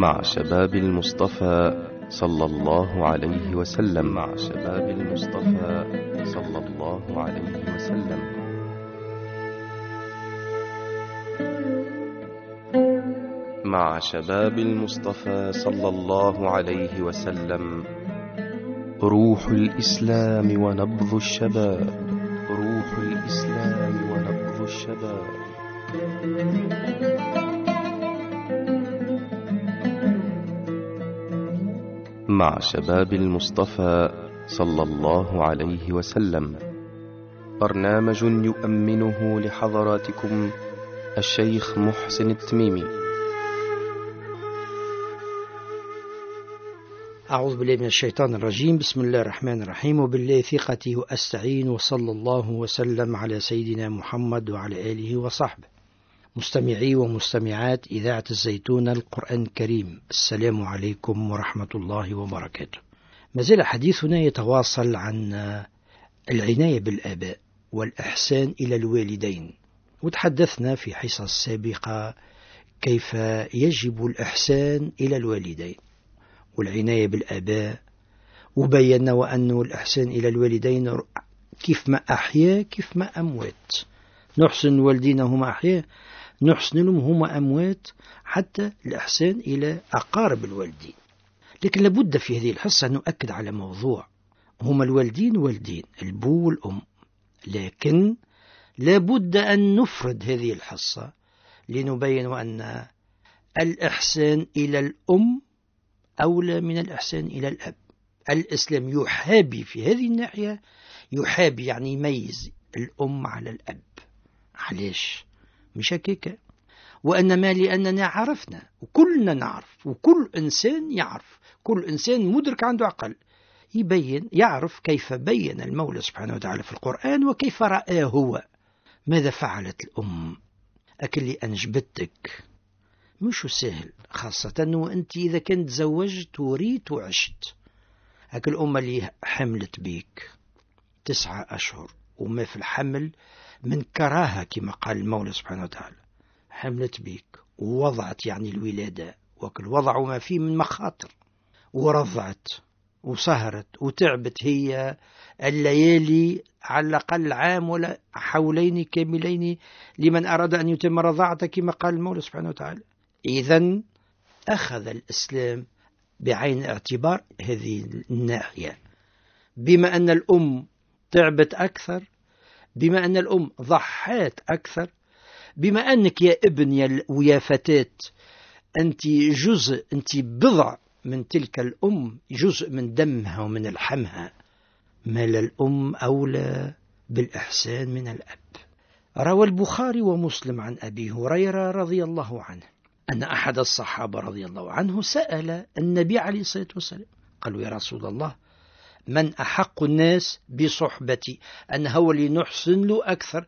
مع شباب المصطفى صلى الله عليه وسلم. مع شباب المصطفى صلى الله عليه وسلم. مع شباب المصطفى صلى الله عليه وسلم. روح الإسلام ونبض الشباب. روح الإسلام ونبض الشباب. مع شباب المصطفى صلى الله عليه وسلم. برنامج يؤمنه لحضراتكم الشيخ محسن التميمي. أعوذ بالله من الشيطان الرجيم. بسم الله الرحمن الرحيم. وبالله ثقتي وأستعين، وصلى الله وسلم على سيدنا محمد وعلى آله وصحبه. مستمعي ومستمعات إذاعة الزيتون القرآن الكريم، السلام عليكم ورحمة الله وبركاته. ما زال حديثنا يتواصل عن العناية بالآباء والإحسان إلى الوالدين، وتحدثنا في حصص سابقة كيف يجب الإحسان إلى الوالدين والعناية بالآباء، وبينا وأن الإحسان إلى الوالدين كيف ما أحياء كيف ما أموات. نحسن والدينا هما أحياء، نحسن لهم هما أموات، حتى الإحسان إلى أقارب الوالدين. لكن لابد في هذه الحصة نؤكد على موضوع، هما الوالدين والدين البو والأم، لكن لابد أن نفرد هذه الحصة لنبين أن الإحسان إلى الأم أولى من الإحسان إلى الأب. الإسلام يحابي في هذه الناحية، يحابي يعني يميز الأم على الأب. علاش؟ مش هكيك، وإنما لأننا عرفنا، وكلنا نعرف، وكل إنسان يعرف، كل إنسان مدرك عنده عقل يبين يعرف كيف بين المولى سبحانه وتعالى في القرآن وكيف رأى هو. ماذا فعلت الأم؟ أكل لي أنجبتك مش سهل، خاصة وأنت إذا كنت زوجت وريت وعشت. هاك الأم اللي حملت بيك 9 أشهر وما في الحمل من كراهة كما قال المولى سبحانه وتعالى، حملت بيك ووضعت يعني الولادة، وكل وضع وما فيه من مخاطر، ورضعت وسهرت وتعبت هي الليالي على الأقل عام ولا حولين كاملين لمن أراد أن يتم رضاعته كما قال المولى سبحانه وتعالى. إذن أخذ الإسلام بعين اعتبار هذه الناحية، بما أن الأم تعبت أكثر، بما أن الأم ضحات أكثر، بما أنك يا ابن ويا فتاة أنت جزء، أنت بضع من تلك الأم، جزء من دمها ومن لحمها، ما للأم أولى بالإحسان من الأب. روى البخاري ومسلم عن أبي هريرة رضي الله عنه أن أحد الصحابة رضي الله عنه سأل النبي عليه الصلاة والسلام، قالوا يا رسول الله من أحق الناس بصحبتي، أن هو اللي نحسن له أكثر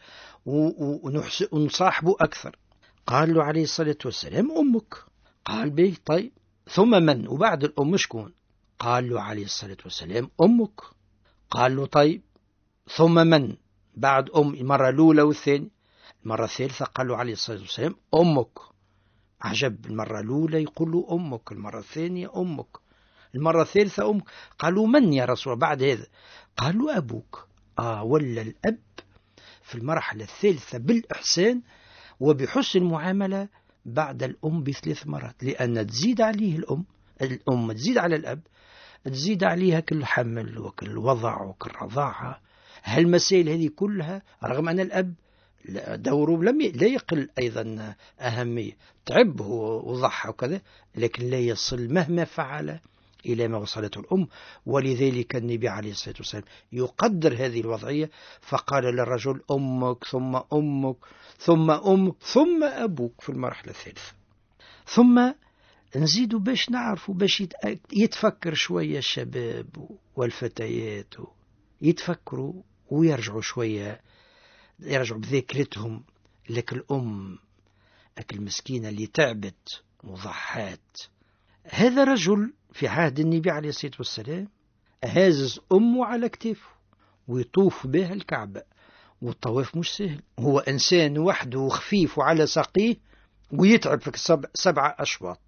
ونصاحبه أكثر؟ قال له عليه الصلاة والسلام أمك. قال به طيب ثم من؟ وبعد الأم شكون؟ قال له عليه الصلاة والسلام أمك. قال له طيب ثم من بعد أم؟ المرة الأولى والثانية. المرة الثالثة قال له عليه الصلاة والسلام أمك. عجب، المرة الأولى يقول له أمك، المرة الثانية أمك، المرة الثالثة أمك. قالوا من يا رسول الله بعد هذا؟ قالوا أبوك. ولا الأب في المرحلة الثالثة بالإحسان وبحسن المعاملة بعد الأم ب3 مرات، لأن تزيد عليه الأم تزيد على الأب، تزيد عليها كل حمل وكل وضع وكل رضاعة. هالمسائل هذه كلها رغم أن الأب دوره لا يقل أيضا أهمية، تعبه وضحى وكذا، لكن لا يصل مهما فعل إلى ما وصلته الأم. ولذلك النبي عليه الصلاة والسلام يقدر هذه الوضعية، فقال للرجل أمك ثم أمك ثم أمك ثم أبوك في المرحلة الثالثة. ثم نزيد باش نعرف، باش يتفكر شوية الشباب والفتيات، يتفكروا ويرجعوا شوية، يرجعوا بذاكرتهم لك الأم المسكينة اللي تعبت وضحات. هذا رجل في عهد النبي عليه الصلاة والسلام هازز أمه على كتافه ويطوف بها الكعبة، والطواف مش سهل، هو إنسان وحده وخفيف وعلى ساقيه ويتعب في 7 أشواط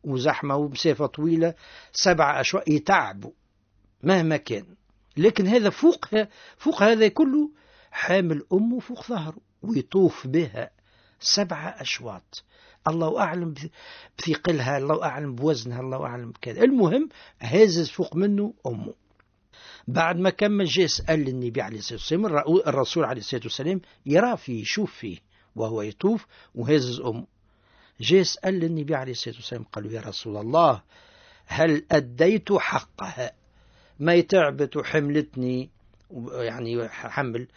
وزحمة ومسافة طويلة 7 أشواط يتعبوا مهما كان. لكن هذا فوق هذا كله حامل أمه فوق ظهره ويطوف بها 7 أشواط. الله أعلم بثقلها، الله أعلم بوزنها، الله أعلم بكذا. المهم هازز فوق منه أمه. بعد ما كمل جاء يسأل النبي عليه الصلاة والسلام، الرسول عليه الصلاة والسلام يرى فيه يشوف فيه وهو يطوف وهازز أمه. جاء يسأل النبي عليه الصلاة والسلام قالوا يا رسول الله هل أديت حقها؟ ما يتعبت وحملتني يعني حمل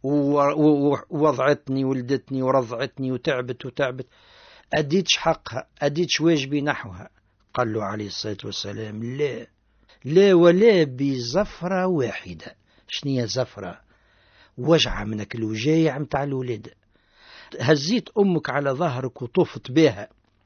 ووضعتني ولدتني ورضعتني وتعبت أديتش حقها، أديتش واجبي نحوها؟ قال له عليه الصلاة والسلام لا ولا بزفرة واحدة. شنية زفرة؟ وجعة منك الوجايع متاع الولاد. هزيت أمك على ظهرك وطفت بها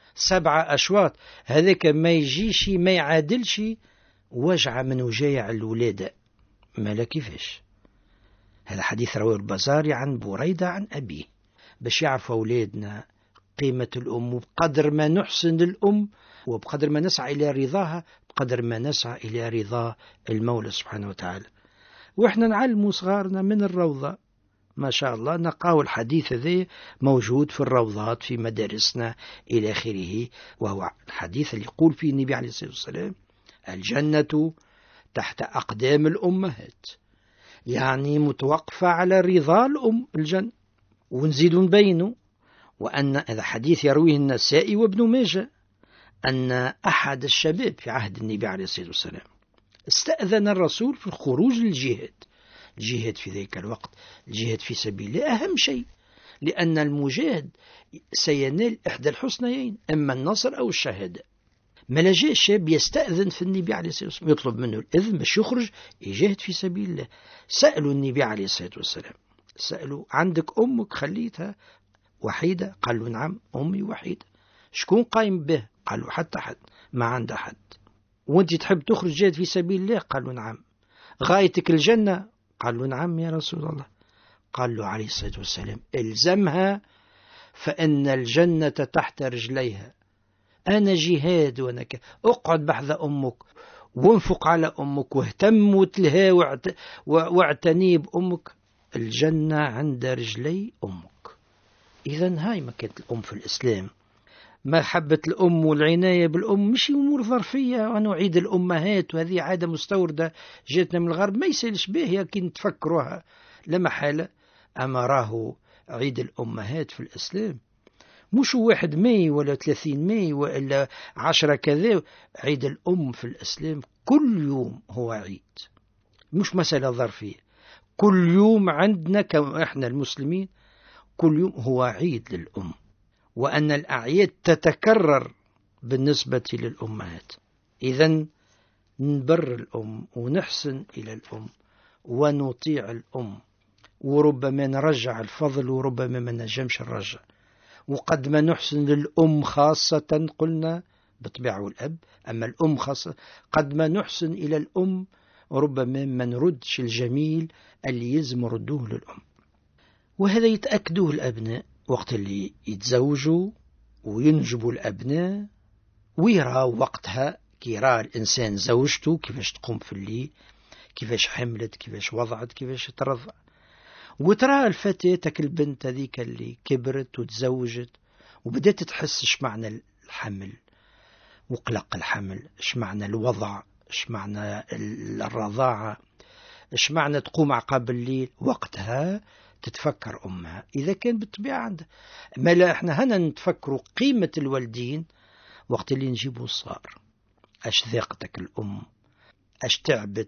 7 أشواط، هذاك ما يجيش ما يعادلش وجعة من وجايع الولادة. ما لا كيفاش؟ هذا حديث رواه البزاري عن بريدة عن أبيه، باش يعرفوا أولادنا قيمة الأم، وبقدر ما نحسن الأم وبقدر ما نسعى إلى رضاها بقدر ما نسعى إلى رضا المولى سبحانه وتعالى. وإحنا نعلموا صغارنا من الروضة ما شاء الله، نقاو الحديث ذي موجود في الروضات في مدارسنا إلى آخره، وهو الحديث اللي يقول فيه النبي عليه الصلاة والسلام الجنة تحت أقدام الأمهات، يعني متوقفة على رضا الأم الجنة. ونزيد بينه وأن هذا حديث يرويه النسائي وابن ماجه أن أحد الشباب في عهد النبي عليه الصلاة والسلام استأذن الرسول في الخروج للجهاد. الجهاد في ذلك الوقت الجهاد في سبيل الله أهم شيء، لأن المجاهد سينال إحدى الحسنيين، إما النصر أو الشهادة. ما جاء الشاب يستأذن في النبي عليه الصلاة والسلام يطلب منه الإذن باش يخرج يجاهد في سبيل الله. سألوا النبي عليه الصلاة والسلام، سألوا عندك أمك خليتها وحيدة؟ قال له نعم أمي وحيدة. شكون قايم به؟ قالوا حتى حد، ما عند حد. وانت تحب تخرج جهاد في سبيل الله؟ قالوا نعم. غايتك الجنة؟ قالوا نعم يا رسول الله. قال له عليه الصلاة والسلام الزمها فإن الجنة تحت رجليها. أنا جهاد وأنا أقعد بحذا أمك وانفق على أمك واهتم وتلها واعتني بأمك، الجنة عند رجلي أمك. إذن هاي مكانة الأم في الإسلام. محبة الأم والعناية بالأم مش أمور ظرفية وأنا أعيد الأمهات وهذه عادة مستوردة جاتنا من الغرب ما يسالش به لكن تفكروها لا محالة. أما راه عيد الأمهات في الإسلام مش 1 ماي ولا 30 ماي ولا 10 كذا. عيد الأم في الإسلام كل يوم هو عيد، مش مسألة ظرفية. كل يوم عندنا إحنا المسلمين كل يوم هو عيد للأم، وأن الأعياد تتكرر بالنسبة للأمهات. إذن نبر الأم ونحسن إلى الأم ونطيع الأم، وربما نرجع الفضل وربما ما نجمش الرجع. وقد ما نحسن للأم خاصة قلنا بطبيعة والأب، أما الأم خاصة قد ما نحسن إلى الأم وربما ما نردش الجميل اللي يلزم ردوه للأم. وهذا يتأكدوه الأبناء وقت اللي يتزوجوا وينجبوا الأبناء، ويرى وقتها كيرى الإنسان زوجته كيفاش تقوم في الليل، كيفاش حملت، كيفاش وضعت، كيفاش ترضع. وترى الفتاة البنت هذيك اللي كبرت وتزوجت وبدأت تحس ايش معنى الحمل وقلق الحمل، ايش معنى الوضع، ايش معنى الرضاعة، ايش معنى تقوم عقاب الليل. وقتها تتفكر أمها إذا كان بالطبيعة عندها. ما لا إحنا هنا نتفكروا قيمة الوالدين وقت اللي نجيبوا الصغار. أش ذاقتك الأم، أش تعبت،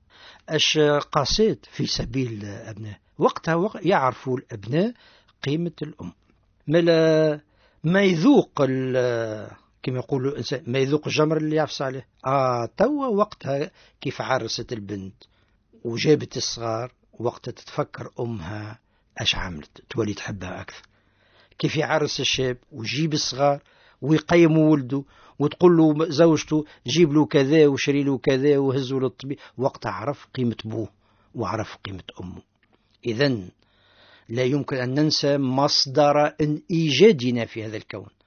أش قاسيت في سبيل أبناء. وقتها يعرفوا الأبناء قيمة الأم. ما يذوق كما يقولوا الإنسان ما يذوق الجمر اللي يعفس عليه. توا وقتها كيف عرست البنت وجابت الصغار، وقتها تتفكر أمها أش عملت، تولي تحبها أكثر. كيف يعرس الشاب ويجيب الصغار ويقيم ولده وتقول له زوجته جيب له كذا وشري له كذا وهزه للطبيب، وقتها عرف قيمة أبوه وعرف قيمة أمه. إذن لا يمكن أن ننسى مصدر إيجادنا في هذا الكون.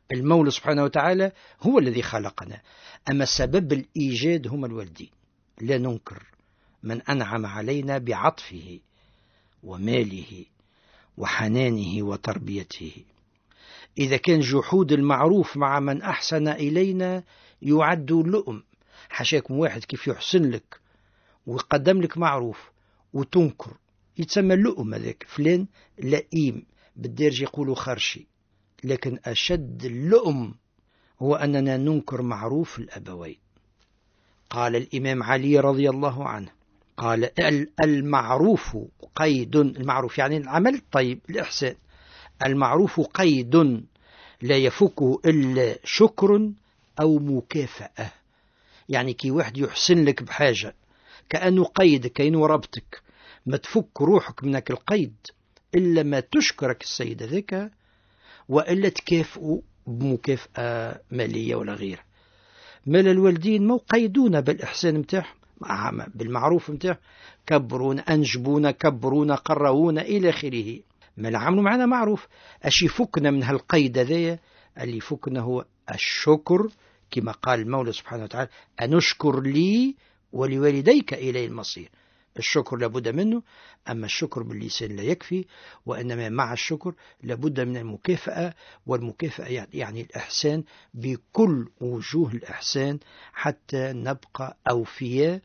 المولى سبحانه وتعالى هو الذي خلقنا، أما سبب الإيجاد هم الوالدين. لا ننكر من أنعم علينا بعطفه وماله وحنانه وتربيته. إذا كان جحود المعروف مع من أحسن إلينا يعد لؤم، حشاكم واحد كيف يحسن لك ويقدم لك معروف وتنكر، يتسمى اللؤم. هذاك فلان لئيم، بالدارج يقولوا خرشي. لكن أشد اللؤم هو أننا ننكر معروف الأبوين. قال الإمام علي رضي الله عنه، قال المعروف قيد، المعروف يعني العمل الطيب الإحسان، المعروف قيد لا يفكه إلا شكر أو مكافأة. يعني كي واحد يحسن لك بحاجة كأنه قيد، كأنه ربطك، ما تفك روحك منك القيد إلا ما تشكرك السيد ذاك، وإلا تكافئوا بمكافأة مالية ولا غير. مال الوالدين ما قيدونا بالإحسان متاعهم، بالمعروف متاعهم، كبرونا، أنجبونا، كبرونا، قرونا إلى آخره. ما العمل معنا معروف. أشي فكنا من هالقيد ذا، اللي فكنا هو الشكر، كما قال المولى سبحانه وتعالى: أنشكر لي ولوالديك إلي المصير. الشكر لابد منه، أما الشكر باللسان لا يكفي، وإنما مع الشكر لابد من المكافأة، والمكافأة يعني الإحسان بكل وجوه الإحسان، حتى نبقى أوفياء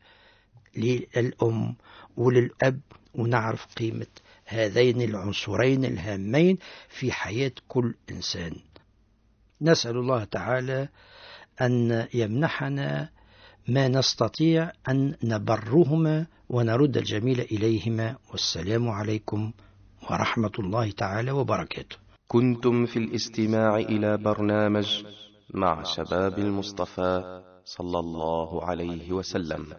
للأم وللأب، ونعرف قيمة هذين العنصرين الهامين في حياة كل إنسان. نسأل الله تعالى أن يمنحنا ما نستطيع أن نبرهما ونرد الجميل إليهما. والسلام عليكم ورحمة الله تعالى وبركاته. كنتم في الاستماع إلى برنامج مع شباب المصطفى صلى الله عليه وسلم.